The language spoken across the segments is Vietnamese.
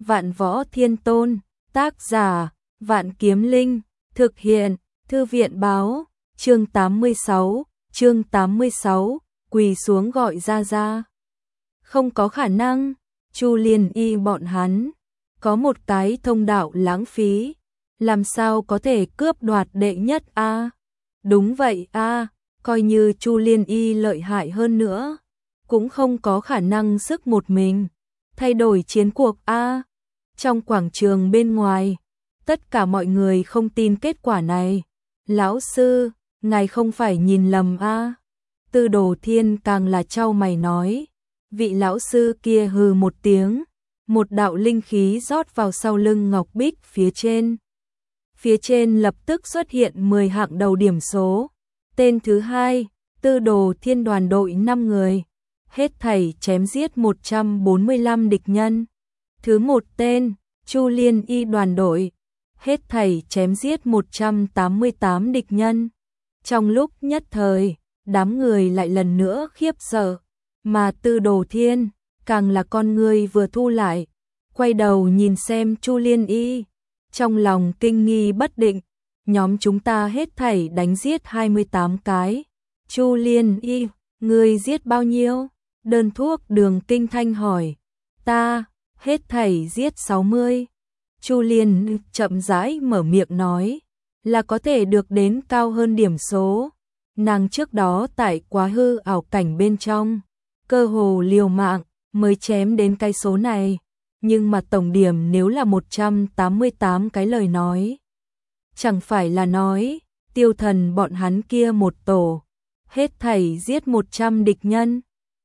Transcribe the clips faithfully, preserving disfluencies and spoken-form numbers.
Vạn Võ Thiên Tôn, tác giả, Vạn Kiếm Linh, thực hiện, Thư viện báo, chương tám mươi sáu, chương tám mươi sáu, quỳ xuống gọi ra ra. Không có khả năng, Chu Liên Y bọn hắn, có một cái thông đạo lãng phí, làm sao có thể cướp đoạt đệ nhất a? À? Đúng vậy a, à, coi như Chu Liên Y lợi hại hơn nữa, cũng không có khả năng sức một mình thay đổi chiến cuộc a. À? Trong quảng trường bên ngoài, tất cả mọi người không tin kết quả này. Lão sư, ngài không phải nhìn lầm a? À? Tư Đồ Thiên càng là chau mày nói. Vị lão sư kia hừ một tiếng, một đạo linh khí rót vào sau lưng ngọc bích phía trên. Phía trên lập tức xuất hiện mười hạng đầu điểm số. Tên thứ hai, Tư Đồ Thiên đoàn đội năm người, hết thảy chém giết một trăm bốn mươi lăm địch nhân. Thứ một tên, Chu Liên Y đoàn đội, hết thảy chém giết một trăm tám mươi tám địch nhân. Trong lúc nhất thời, đám người lại lần nữa khiếp sợ, mà Tư Đồ Thiên càng là con người vừa thu lại, quay đầu nhìn xem Chu Liên Y, trong lòng kinh nghi bất định. Nhóm chúng ta hết thảy đánh giết hai mươi tám cái. Chu Liên Y, người giết bao nhiêu? Đơn thuốc Đường Kinh Thanh hỏi. Ta, hết thảy giết sáu mươi. Chu Liên chậm rãi mở miệng nói, là có thể được đến cao hơn điểm số. Nàng trước đó tại quá hư ảo cảnh bên trong, cơ hồ liều mạng mới chém đến cái số này, nhưng mà tổng điểm nếu là một trăm tám mươi tám cái lời nói, chẳng phải là nói Tiêu Thần bọn hắn kia một tổ hết thảy giết một trăm địch nhân.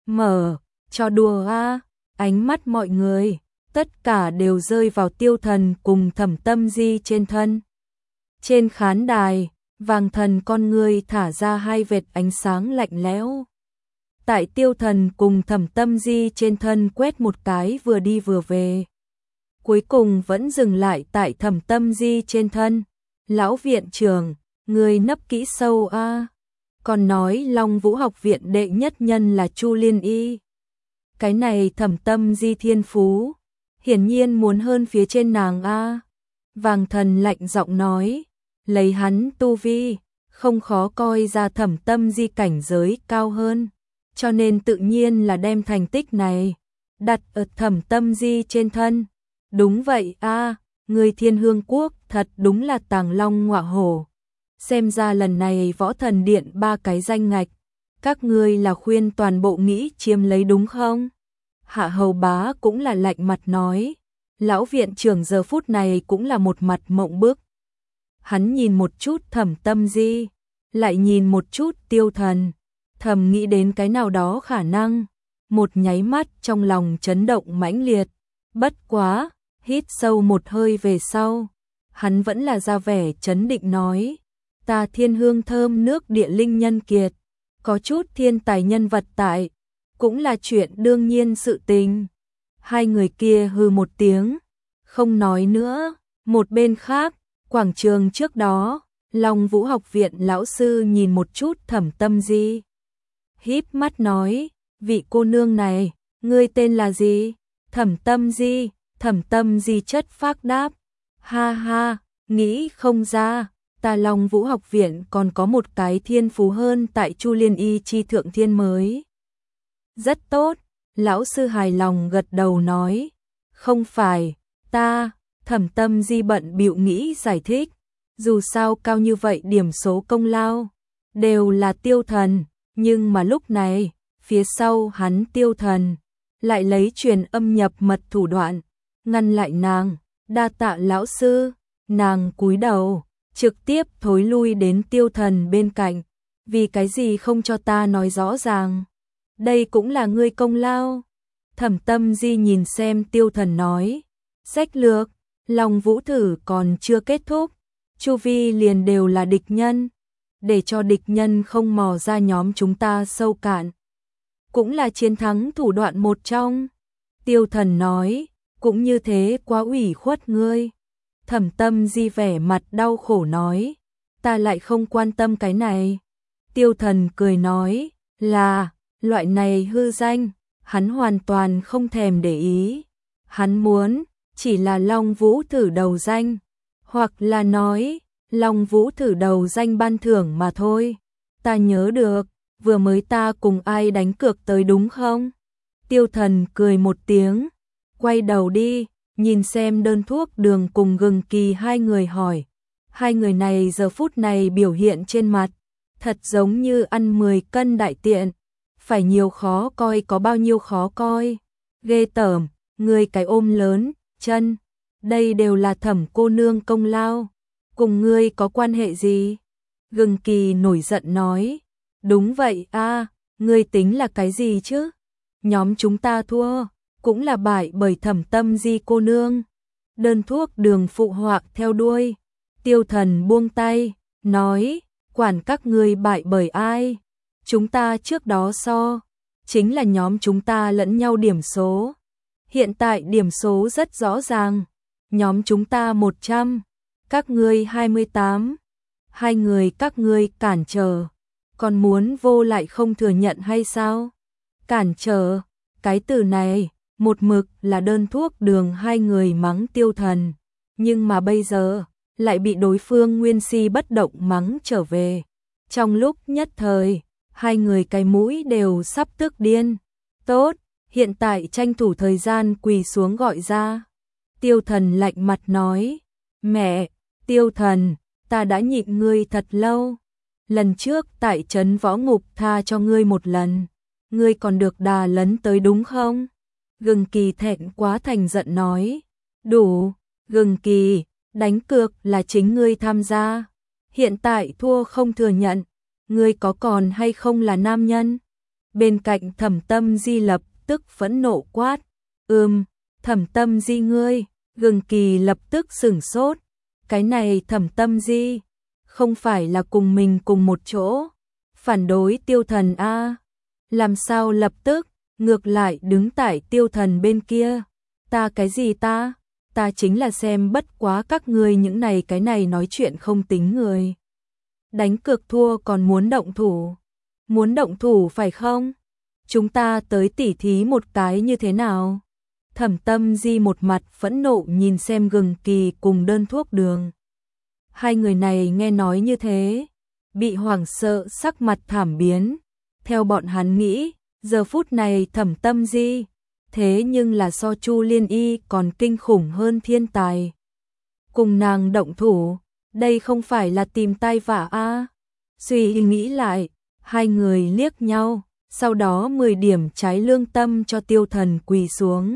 Mở cho đùa a. Ánh mắt mọi người tất cả đều rơi vào Tiêu Thần cùng Thẩm Tâm Di trên thân. Trên khán đài, Vàng Thần con người thả ra hai vệt ánh sáng lạnh lẽo. Tại Tiêu Thần cùng Thẩm Tâm Di trên thân quét một cái vừa đi vừa về. Cuối cùng vẫn dừng lại tại Thẩm Tâm Di trên thân. Lão viện trưởng, người nấp kỹ sâu a. À. Còn nói Long Vũ học viện đệ nhất nhân là Chu Liên Y. Cái này Thẩm Tâm Di thiên phú, hiển nhiên muốn hơn phía trên nàng a. À. Vàng Thần lạnh giọng nói, lấy hắn tu vi, không khó coi ra Thẩm Tâm Di cảnh giới cao hơn, cho nên tự nhiên là đem thành tích này đặt ở Thẩm Tâm Di trên thân. Đúng vậy a, à, người Thiên Hương Quốc thật đúng là tàng long ngọa hổ. Xem ra lần này Võ Thần Điện ba cái danh ngạch, các ngươi là khuyên toàn bộ nghĩ chiếm lấy đúng không? Hạ Hầu Bá cũng là lạnh mặt nói. Lão viện trưởng giờ phút này cũng là một mặt mộng bức. Hắn nhìn một chút Thẩm Tâm Di, lại nhìn một chút Tiêu Thần, thầm nghĩ đến cái nào đó khả năng, một nháy mắt trong lòng chấn động mãnh liệt. Bất quá, hít sâu một hơi về sau, hắn vẫn là ra vẻ chấn định nói, ta Thiên Hương thơm nước địa linh nhân kiệt, có chút thiên tài nhân vật tại, cũng là chuyện đương nhiên sự tình. Hai người kia hừ một tiếng, không nói nữa. Một bên khác, quảng trường trước đó, Long Vũ học viện lão sư nhìn một chút Thẩm Tâm Di, híp mắt nói, vị cô nương này, ngươi tên là gì? Thẩm Tâm Di. Thẩm Tâm Di chất phác đáp, ha ha, nghĩ không ra, ta Long Vũ học viện còn có một cái thiên phú hơn tại Chu Liên Y chi thượng thiên mới. Rất tốt, lão sư hài lòng gật đầu nói, không phải, ta, Thẩm Tâm Di bận bịu nghĩ giải thích, dù sao cao như vậy điểm số công lao, đều là Tiêu Thần, nhưng mà lúc này, phía sau hắn Tiêu Thần, lại lấy truyền âm nhập mật thủ đoạn, ngăn lại nàng. Đa tạ lão sư. Nàng cúi đầu, trực tiếp thối lui đến Tiêu Thần bên cạnh, vì cái gì không cho ta nói rõ ràng, đây cũng là ngươi công lao. Thẩm Tâm Di nhìn xem Tiêu Thần nói, sách lược, Long Vũ thử còn chưa kết thúc, chu vi liền đều là địch nhân, để cho địch nhân không mò ra nhóm chúng ta sâu cạn, cũng là chiến thắng thủ đoạn một trong. Tiêu Thần nói, cũng như thế quá ủy khuất ngươi. Thẩm Tâm Di vẻ mặt đau khổ nói, ta lại không quan tâm cái này. Tiêu Thần cười nói, là, loại này hư danh, hắn hoàn toàn không thèm để ý. Hắn muốn chỉ là Long Vũ thử đầu danh, hoặc là nói, Long Vũ thử đầu danh ban thưởng mà thôi. Ta nhớ được, vừa mới ta cùng ai đánh cược tới đúng không? Tiêu Thần cười một tiếng, quay đầu đi, nhìn xem đơn thuốc đường cùng Gừng Kỳ hai người hỏi. Hai người này giờ phút này biểu hiện trên mặt, thật giống như ăn mười cân đại tiện, phải nhiều khó coi có bao nhiêu khó coi. Ghê tởm, người cái ôm lớn, chân, đây đều là Thẩm cô nương công lao, cùng ngươi có quan hệ gì? Gừng Kỳ nổi giận nói, đúng vậy a, ngươi tính là cái gì chứ? Nhóm chúng ta thua, cũng là bại bởi Thẩm Tâm Di cô nương. Đơn thuốc đường phụ họa theo đuôi. Tiêu Thần buông tay, nói, quản các ngươi bại bởi ai? Chúng ta trước đó so, chính là nhóm chúng ta lẫn nhau điểm số. Hiện tại điểm số rất rõ ràng, nhóm chúng ta một trăm, các ngươi hai mươi tám. Hai người các ngươi cản trở, còn muốn vô lại không thừa nhận hay sao? Cản trở, cái từ này, một mực là đơn thuốc đường hai người mắng Tiêu Thần, nhưng mà bây giờ, lại bị đối phương nguyên si bất động mắng trở về. Trong lúc nhất thời, hai người cái mũi đều sắp tức điên. Tốt, hiện tại tranh thủ thời gian quỳ xuống gọi ra. Tiêu Thần lạnh mặt nói, mẹ, Tiêu Thần, ta đã nhịn ngươi thật lâu. Lần trước tại trấn võ ngục tha cho ngươi một lần, ngươi còn được đà lấn tới đúng không? Gừng Kỳ thẹn quá thành giận nói, đủ, Gừng Kỳ, đánh cược là chính ngươi tham gia, hiện tại thua không thừa nhận, ngươi có còn hay không là nam nhân? Bên cạnh Thẩm Tâm Di lập tức phẫn nộ quát, ừm, Thẩm Tâm Di ngươi. Gừng Kỳ lập tức sửng sốt, cái này Thẩm Tâm Di, không phải là cùng mình cùng một chỗ, phản đối Tiêu Thần a? Làm sao lập tức, ngược lại đứng tại Tiêu Thần bên kia, ta cái gì ta, ta chính là xem bất quá các ngươi những này cái này nói chuyện không tính người. Đánh cược thua còn muốn động thủ, muốn động thủ phải không? Chúng ta tới tỉ thí một cái như thế nào? Thẩm Tâm Di một mặt phẫn nộ nhìn xem Gừng Kỳ cùng đơn thuốc đường. Hai người này nghe nói như thế, bị hoảng sợ sắc mặt thảm biến. Theo bọn hắn nghĩ, giờ phút này Thẩm Tâm Di, thế nhưng là so Chu Liên Y còn kinh khủng hơn thiên tài. Cùng nàng động thủ, đây không phải là tìm tai vạ a? Suy nghĩ lại, hai người liếc nhau, sau đó mười điểm trái lương tâm cho Tiêu Thần quỳ xuống.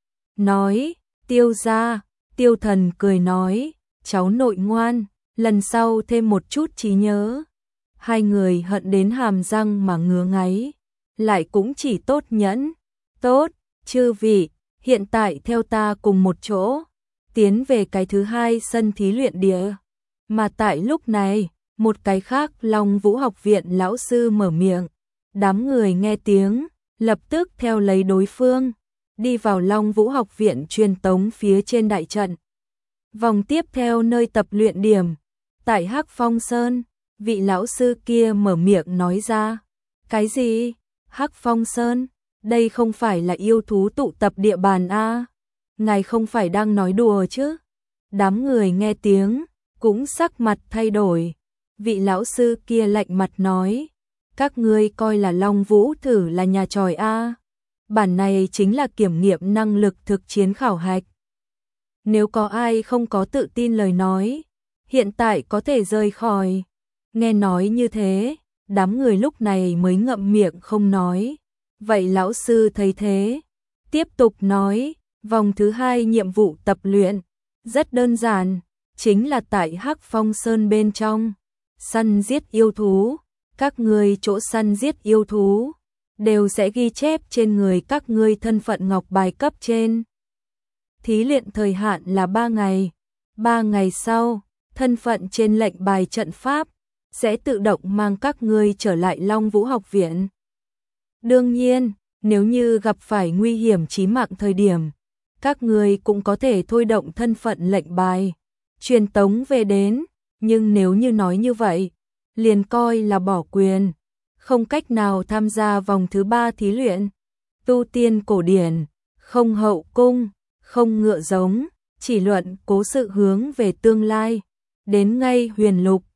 Nói, Tiêu gia, Tiêu Thần cười nói, cháu nội ngoan, lần sau thêm một chút trí nhớ. Hai người hận đến hàm răng mà ngứa ngáy, lại cũng chỉ tốt nhẫn. Tốt, chư vị, hiện tại theo ta cùng một chỗ, tiến về cái thứ hai sân thí luyện địa. Mà tại lúc này, một cái khác Long Vũ học viện lão sư mở miệng, đám người nghe tiếng, lập tức theo lấy đối phương, đi vào Long Vũ học viện truyền tống phía trên đại trận. Vòng tiếp theo nơi tập luyện điểm, tại Hắc Phong Sơn, vị lão sư kia mở miệng nói ra, cái gì? Hắc Phong Sơn, đây không phải là yêu thú tụ tập địa bàn a? Ngài không phải đang nói đùa chứ? Đám người nghe tiếng, cũng sắc mặt thay đổi. Vị lão sư kia lạnh mặt nói, các ngươi coi là Long Vũ thử là nhà tròi a? Bản này chính là kiểm nghiệm năng lực thực chiến khảo hạch. Nếu có ai không có tự tin lời nói, hiện tại có thể rời khỏi. Nghe nói như thế, đám người lúc này mới ngậm miệng không nói. Vậy lão sư thấy thế, tiếp tục nói, vòng thứ hai nhiệm vụ tập luyện, rất đơn giản, chính là tại Hắc Phong Sơn bên trong, săn giết yêu thú, các ngươi chỗ săn giết yêu thú, đều sẽ ghi chép trên người các ngươi thân phận ngọc bài cấp trên. Thí luyện thời hạn là ba ngày, ba ngày sau, thân phận trên lệnh bài trận pháp, sẽ tự động mang các ngươi trở lại Long Vũ học viện. Đương nhiên, nếu như gặp phải nguy hiểm chí mạng thời điểm, các ngươi cũng có thể thôi động thân phận lệnh bài, truyền tống về đến, nhưng nếu như nói như vậy, liền coi là bỏ quyền, không cách nào tham gia vòng thứ ba thí luyện. Tu tiên cổ điển, không hậu cung, không ngựa giống, chỉ luận cố sự hướng về tương lai. Đến ngay huyền lục,